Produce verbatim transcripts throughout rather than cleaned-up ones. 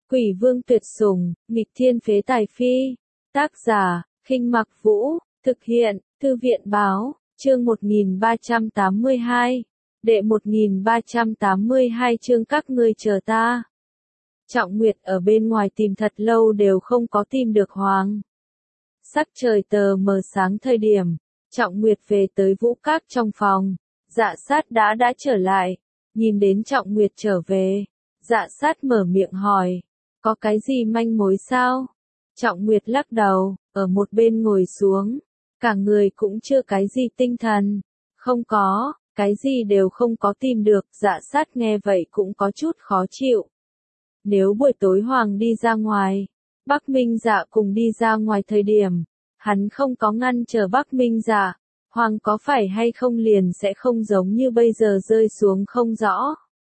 Quỷ vương tuyệt sủng, nghịch thiên phế tài phi. Tác giả, Khinh Mặc Vũ, thực hiện, Thư viện báo, chương một nghìn ba trăm tám mươi hai. Đệ một nghìn ba trăm tám mươi hai chương các ngươi chờ ta. Trọng Nguyệt ở bên ngoài tìm thật lâu đều không có tìm được Hoàng. Sắc trời tờ mờ sáng thời điểm, Trọng Nguyệt về tới Vũ Các trong phòng, Dạ Sát đã đã trở lại, nhìn đến Trọng Nguyệt trở về, Dạ Sát mở miệng hỏi, có cái gì manh mối sao? Trọng Nguyệt lắc đầu, ở một bên ngồi xuống, cả người cũng chưa cái gì tinh thần, không có, cái gì đều không có tìm được, Dạ Sát nghe vậy cũng có chút khó chịu. Nếu buổi tối Hoàng đi ra ngoài, Bắc Minh Dạ cùng đi ra ngoài thời điểm, hắn không có ngăn chờ Bắc Minh Dạ, Hoàng có phải hay không liền sẽ không giống như bây giờ rơi xuống không rõ.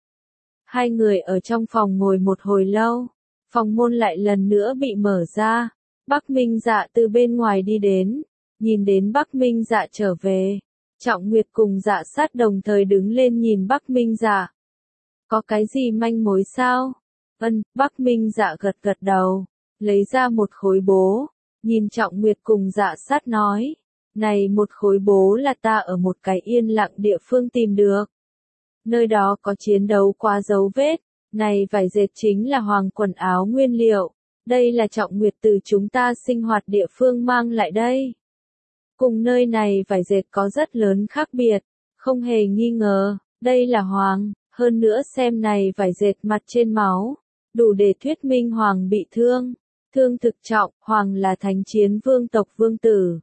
Hai người ở trong phòng ngồi một hồi lâu, phòng môn lại lần nữa bị mở ra, Bắc Minh Dạ từ bên ngoài đi đến, nhìn đến Bắc Minh Dạ trở về, Trọng Nguyệt cùng Dạ Sát đồng thời đứng lên nhìn Bắc Minh Dạ. Có cái gì manh mối sao? Ân, Bắc Minh Dạ gật gật đầu, lấy ra một khối bố, nhìn Trọng Nguyệt cùng Dạ Sát nói, này một khối bố là ta ở một cái yên lặng địa phương tìm được. Nơi đó có chiến đấu qua dấu vết, này vải dệt chính là Hoàng quần áo nguyên liệu, đây là Trọng Nguyệt từ chúng ta sinh hoạt địa phương mang lại đây. Cùng nơi này vải dệt có rất lớn khác biệt, không hề nghi ngờ, đây là Hoàng, hơn nữa xem này vải dệt mặt trên máu, đủ để thuyết minh Hoàng bị thương, thương thực trọng, Hoàng là thánh chiến vương tộc vương tử.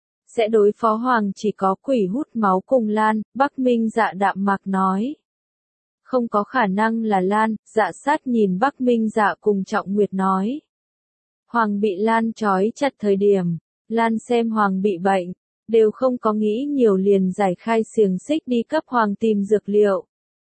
Sẽ đối phó Hoàng chỉ có quỷ hút máu cùng Lan, Bắc Minh Dạ đạm mạc nói. Không có khả năng là Lan, Dạ Sát nhìn Bắc Minh Dạ cùng Trọng Nguyệt nói. Hoàng bị Lan trói chặt thời điểm, Lan xem Hoàng bị bệnh, đều không có nghĩ nhiều liền giải khai xiềng xích đi cấp Hoàng tìm dược liệu.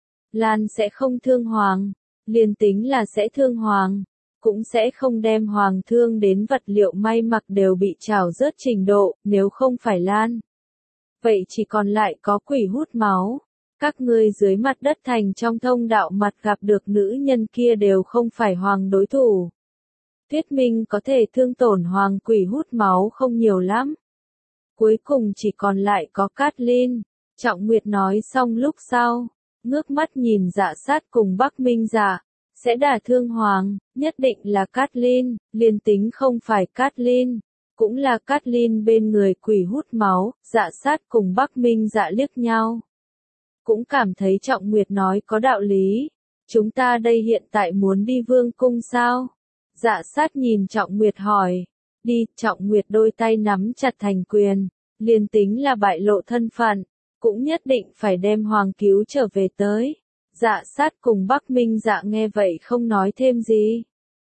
Lan sẽ không thương Hoàng, liền tính là sẽ thương Hoàng, cũng sẽ không đem Hoàng thương đến vật liệu may mặc đều bị trào rớt trình độ, nếu không phải Lan. Vậy chỉ còn lại có quỷ hút máu. Các ngươi dưới mặt đất thành trong thông đạo mặt gặp được nữ nhân kia đều không phải Hoàng đối thủ. Thuyết minh có thể thương tổn Hoàng quỷ hút máu không nhiều lắm. Cuối cùng chỉ còn lại có Cát-linh. Trọng Nguyệt nói xong lúc sau, ngước mắt nhìn Dạ Sát cùng Bắc Minh Dạ, sẽ đả thương Hoàng, nhất định là Cát-linh, liền tính không phải Cát-linh, cũng là Cát-linh bên người quỷ hút máu. Dạ Sát cùng Bắc Minh Dạ liếc nhau. Cũng cảm thấy Trọng Nguyệt nói có đạo lý. Chúng ta đây hiện tại muốn đi vương cung sao? Dạ Sát nhìn Trọng Nguyệt hỏi. Đi, Trọng Nguyệt đôi tay nắm chặt thành quyền. Liền tính là bại lộ thân phận, cũng nhất định phải đem Hoàng cứu trở về tới. Dạ Sát cùng Bắc Minh Dạ nghe vậy không nói thêm gì.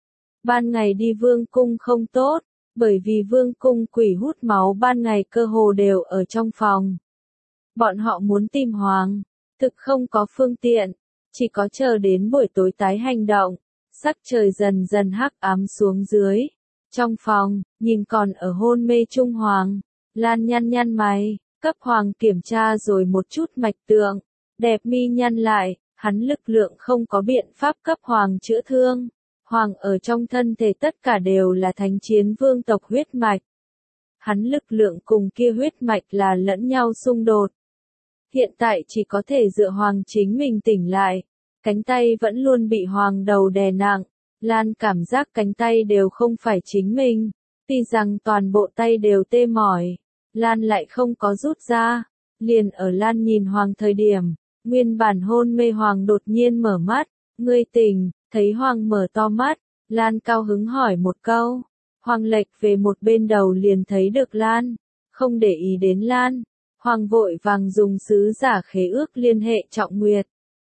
Ban ngày đi vương cung không tốt, bởi vì vương cung quỷ hút máu ban ngày cơ hồ đều ở trong phòng. Bọn họ muốn tìm Hoàng, thực không có phương tiện, chỉ có chờ đến buổi tối tái hành động. Sắc trời dần dần hắc ám xuống dưới. Trong phòng, nhìn còn ở hôn mê trung Hoàng, Lan nhăn nhăn mày, cấp Hoàng kiểm tra rồi một chút mạch tượng, đẹp mi nhăn lại, hắn lực lượng không có biện pháp cấp Hoàng chữa thương. Hoàng ở trong thân thể tất cả đều là thánh chiến vương tộc huyết mạch. Hắn lực lượng cùng kia huyết mạch là lẫn nhau xung đột. Hiện tại chỉ có thể dựa Hoàng chính mình tỉnh lại, cánh tay vẫn luôn bị Hoàng đầu đè nặng, Lan cảm giác cánh tay đều không phải chính mình, tuy rằng toàn bộ tay đều tê mỏi, Lan lại không có rút ra, liền ở Lan nhìn Hoàng thời điểm, nguyên bản hôn mê Hoàng đột nhiên mở mắt, ngươi tỉnh, thấy Hoàng mở to mắt, Lan cao hứng hỏi một câu, Hoàng lệch về một bên đầu liền thấy được Lan, không để ý đến Lan. Hoàng vội vàng dùng sứ giả khế ước liên hệ Trọng Nguyệt.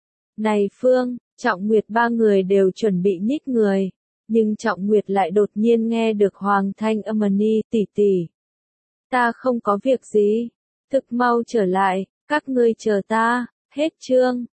Này Phương, Trọng Nguyệt ba người đều chuẩn bị nhích người, nhưng Trọng Nguyệt lại đột nhiên nghe được Hoàng thanh âm ni tỷ tỷ. Ta không có việc gì, thực mau trở lại, các ngươi chờ ta, hết chương.